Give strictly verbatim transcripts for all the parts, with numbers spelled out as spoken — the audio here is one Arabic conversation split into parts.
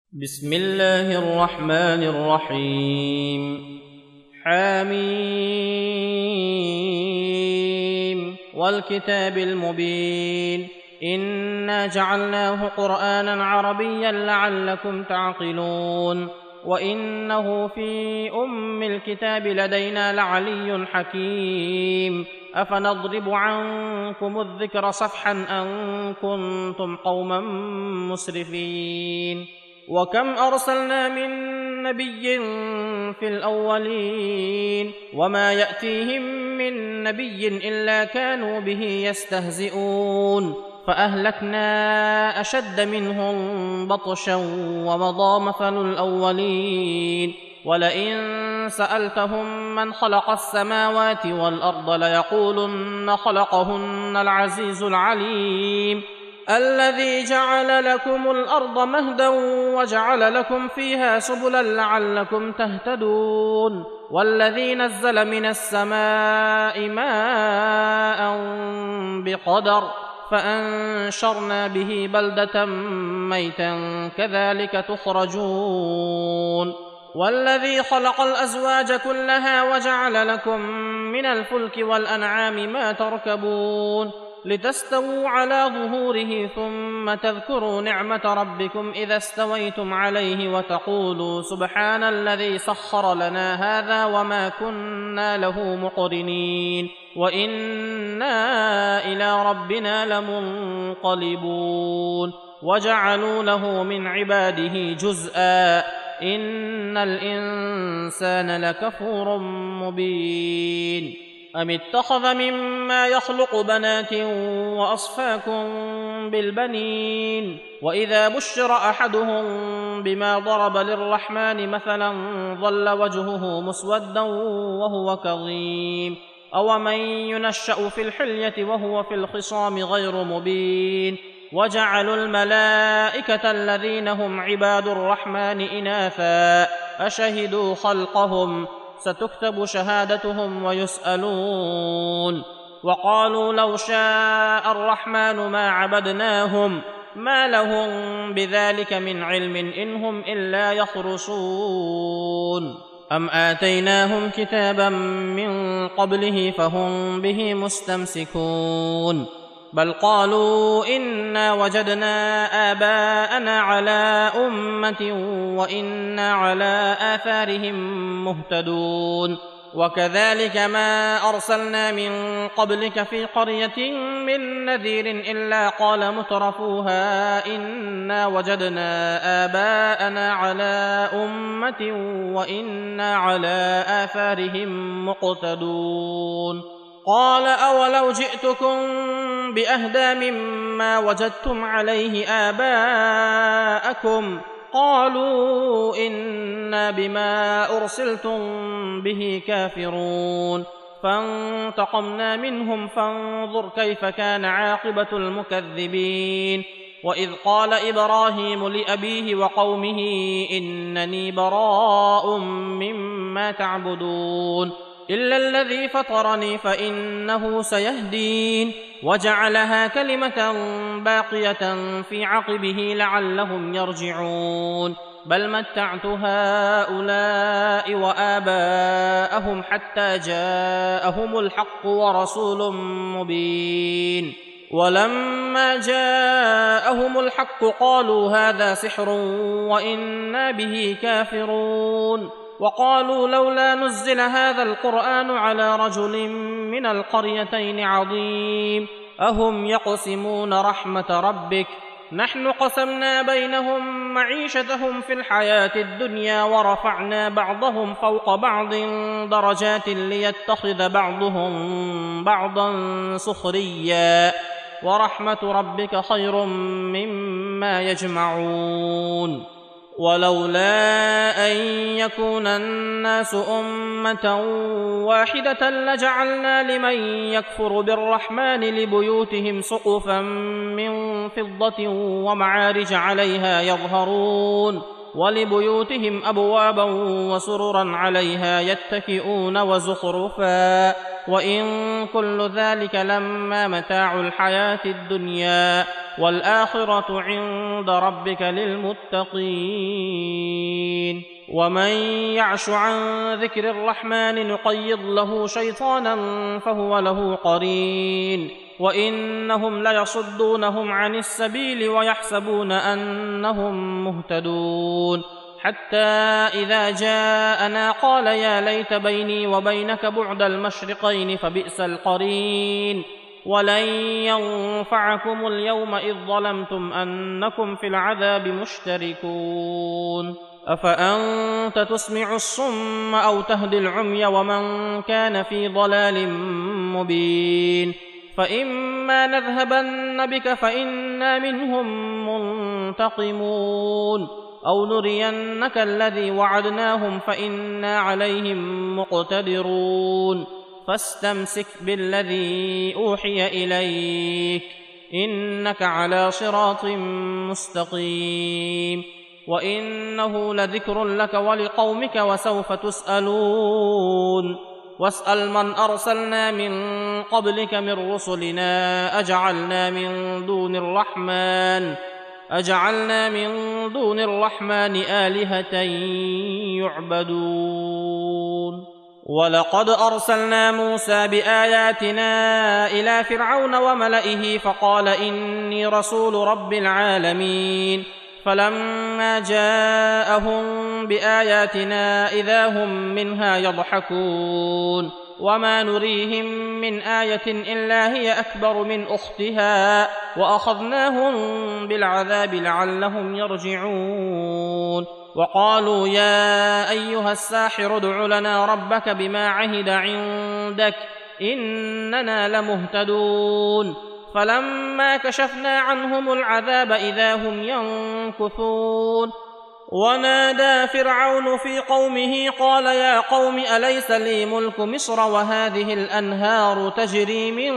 بسم الله الرحمن الرحيم حميم والكتاب المبين إنا جعلناه قرآنا عربيا لعلكم تعقلون وإنه في أم الكتاب لدينا لعلي حكيم أفنضرب عنكم الذكر صفحا أن كنتم قوما مسرفين وكم أرسلنا من نبي في الأولين وما يأتيهم من نبي إلا كانوا به يستهزئون فأهلكنا أشد منهم بطشا ومضى مثل الأولين ولئن سألتهم من خلق السماوات والأرض ليقولن خلقهن العزيز العليم الذي جعل لكم الأرض مهدا وجعل لكم فيها سبلا لعلكم تهتدون والذي نزل من السماء ماء بقدر فأنشرنا به بلدة ميتا كذلك تخرجون والذي خلق الأزواج كلها وجعل لكم من الفلك والأنعام ما تركبون لتستووا على ظهوره ثم تذكروا نعمة ربكم إذا استويتم عليه وتقولوا سبحان الذي سخر لنا هذا وما كنا له مقرنين وإنا إلى ربنا لمنقلبون وجعلوا له من عباده جزءا إن الإنسان لكفور مبين أم اتخذ مما يخلق بنات وأصفاكم بالبنين وإذا بشر أحدهم بما ضرب للرحمن مثلا ظل وجهه مسودا وهو كظيم أومن ينشأ في الحلية وهو في الخصام غير مبين وجعلوا الملائكة الذين هم عباد الرحمن إناثا أشهدوا خلقهم ستكتب شهادتهم ويسألون وقالوا لو شاء الرحمن ما عبدناهم ما لهم بذلك من علم إن هم إلا يخرصون أم آتيناهم كتابا من قبله فهم به مستمسكون بل قالوا إنا وجدنا آباءنا على أمة وإنا على آثارهم مهتدون وكذلك ما أرسلنا من قبلك في قرية من نذير إلا قال مترفوها إنا وجدنا آباءنا على أمة وإنا على آثارهم مقتدون قال أولو جئتكم بأهدى مما وجدتم عليه آباءكم قالوا إنا بما أرسلتم به كافرون فانتقمنا منهم فانظر كيف كان عاقبة المكذبين وإذ قال إبراهيم لأبيه وقومه إنني براء مما تعبدون إلا الذي فطرني فإنه سيهدين وجعلها كلمة باقية في عقبه لعلهم يرجعون بل متعت هؤلاء وآباءهم حتى جاءهم الحق ورسول مبين ولما جاءهم الحق قالوا هذا سحر وإنا به كافرون وقالوا لولا نزل هذا القرآن على رجل من القريتين عظيم أهم يقسمون رحمة ربك نحن قسمنا بينهم معيشتهم في الحياة الدنيا ورفعنا بعضهم فوق بعض درجات ليتخذ بعضهم بعضا سخريا ورحمة ربك خير مما يجمعون ولولا أن يكون الناس أمة واحدة لجعلنا لمن يكفر بالرحمن لبيوتهم سقفا من فضة ومعارج عليها يظهرون ولبيوتهم أبوابا وسررا عليها يتكئون وزخرفا وإن كل ذلك لما متاع الحياة الدنيا والآخرة عند ربك للمتقين. ومن يعش عن ذكر الرحمن نقيض له شيطانا فهو له قرين وإنهم ليصدونهم عن السبيل ويحسبون أنهم مهتدون حتى إذا جاءنا قال يا ليت بيني وبينك بعد المشرقين فبئس القرين ولن ينفعكم اليوم إذ ظلمتم أنكم في العذاب مشتركون. أفأنت تسمع الصم أو تهدي العمي ومن كان في ضلال مبين. فإما نذهبن بك فإنا منهم منتقمون أو نرينك الذي وعدناهم فإنا عليهم مقتدرون فاستمسك بالذي أوحي إليك إنك على صراط مستقيم وإنه لذكر لك ولقومك وسوف تسألون. واسأل من أرسلنا من قبلك من رسلنا أجعلنا من دون الرحمن أجعلنا من دون الرحمن آلهة يعبدون. ولقد أرسلنا موسى بآياتنا إلى فرعون وملئه فقال إني رسول رب العالمين فلما جاءهم بآياتنا إذا هم منها يضحكون وما نريهم من آية إلا هي أكبر من أختها وأخذناهم بالعذاب لعلهم يرجعون. وقالوا يا أيها الساحر ادع لنا ربك بما عهد عندك إننا لمهتدون. فلما كشفنا عنهم العذاب إذا هم ينكثون. ونادى فرعون في قومه قال يا قوم أليس لي ملك مصر وهذه الأنهار تجري من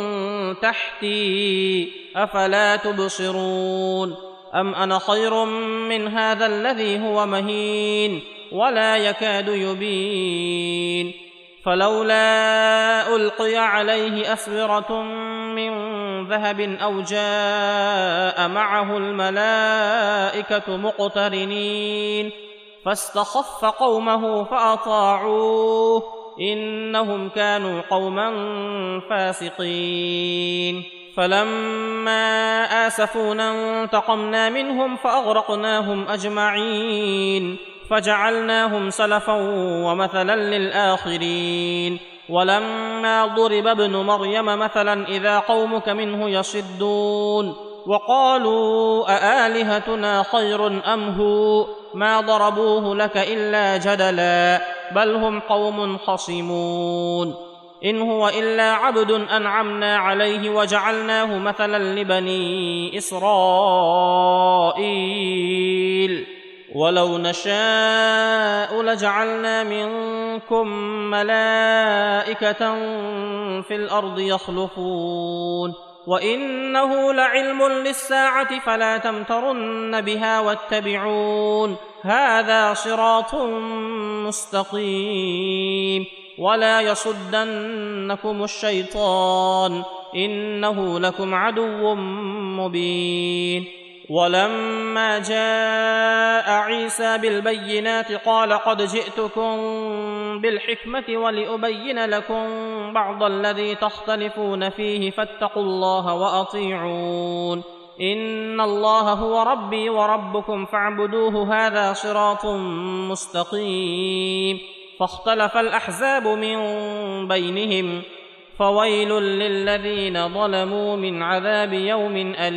تحتي أفلا تبصرون أم أنا خير من هذا الذي هو مهين ولا يكاد يبين. فلولا ألقي عليه أسورة من ذهب أو جاء معه الملائكة مقترنين فاستخف قومه فأطاعوه إنهم كانوا قوما فاسقين. فلما آسفونا انتقمنا منهم فأغرقناهم أجمعين فجعلناهم سلفا ومثلا للآخرين. ولما ضرب ابن مريم مثلا إذا قومك منه يصدون وقالوا أآلهتنا خير أم هو ما ضربوه لك إلا جدلا بل هم قوم خصمون. إن هو إلا عبد أنعمنا عليه وجعلناه مثلا لبني إسرائيل ولو نشاء لجعلنا منكم ملائكة في الأرض يخلفون وإنه لعلم للساعة فلا تمترن بها واتبعون هذا صراط مستقيم ولا يصدنكم الشيطان إنه لكم عدو مبين. ولما جاء عيسى بالبينات قال قد جئتكم بالحكمة ولأبين لكم بعض الذي تختلفون فيه فاتقوا الله وأطيعون إن الله هو ربي وربكم فاعبدوه هذا صراط مستقيم. فاختلف الأحزاب من بينهم فويل للذين ظلموا من عذاب يوم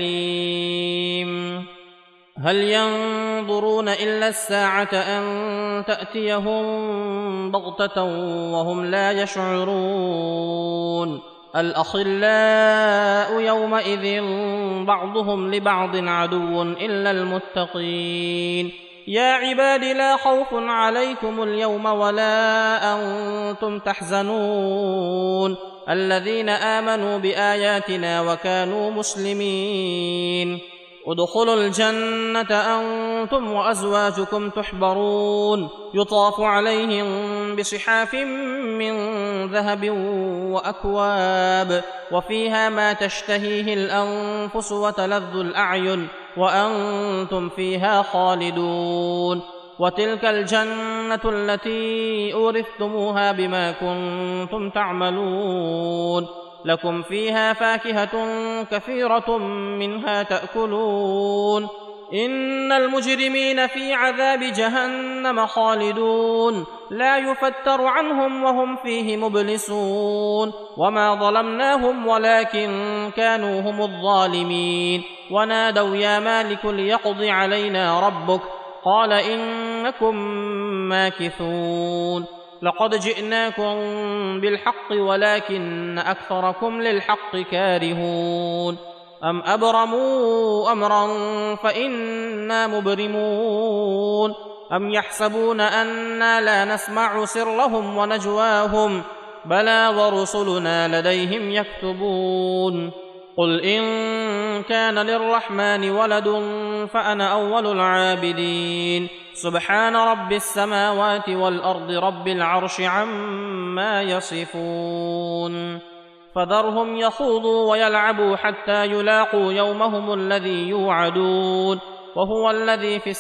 أليم. هل ينظرون إلا الساعة أن تأتيهم بغتة وهم لا يشعرون. الأخلاء يومئذ بعضهم لبعض عدو إلا المتقين. يا عباد لا خوف عليكم اليوم ولا أنتم تحزنون الذين آمنوا بآياتنا وكانوا مسلمين. ادخلوا الجنة أنتم وأزواجكم تحبرون يطاف عليهم بصحاف من ذهب وأكواب وفيها ما تشتهيه الأنفس وتلذ الأعين وأنتم فيها خالدون وتلك الجنة التي أورثتموها بما كنتم تعملون لكم فيها فاكهة كثيرة منها تأكلون إن المجرمين في عذاب جهنم خالدون لا يفتر عنهم وهم فيه مبلسون وما ظلمناهم ولكن كانوا هم الظالمين ونادوا يا مالك ليقض علينا ربك قال إنكم ماكثون لقد جئناكم بالحق ولكن أكثركم للحق كارهون أم أبرموا أمرا فإنا مبرمون أم يحسبون أنا لا نسمع سرهم ونجواهم بلى ورسلنا لديهم يكتبون قل إن كان للرحمن ولد فأنا أول العابدين سبحان رب السماوات والأرض رب العرش عما يصفون فذرهم يخوضوا ويلعبوا حتى يلاقوا يومهم الذي يوعدون وهو الذي في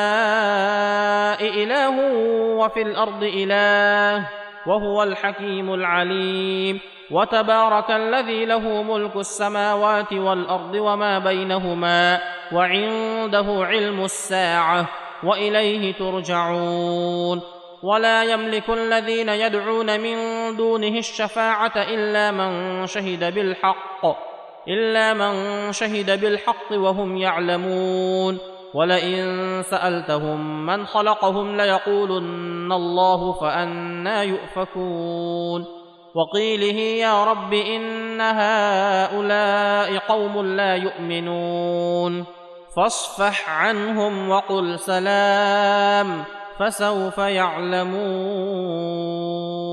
السماء إله وفي الأرض إله وهو الحكيم العليم وتبارك الذي له ملك السماوات والأرض وما بينهما وعنده علم الساعة وإليه ترجعون ولا يملك الذين يدعون من دونه الشفاعة إلا من شهد بالحق إلا من شهد بالحق وهم يعلمون ولئن سألتهم من خلقهم ليقولن الله فأنى يؤفكون وقيله يا رب إن هؤلاء قوم لا يؤمنون فاصفح عنهم وقل سلام فسوف يعلمون.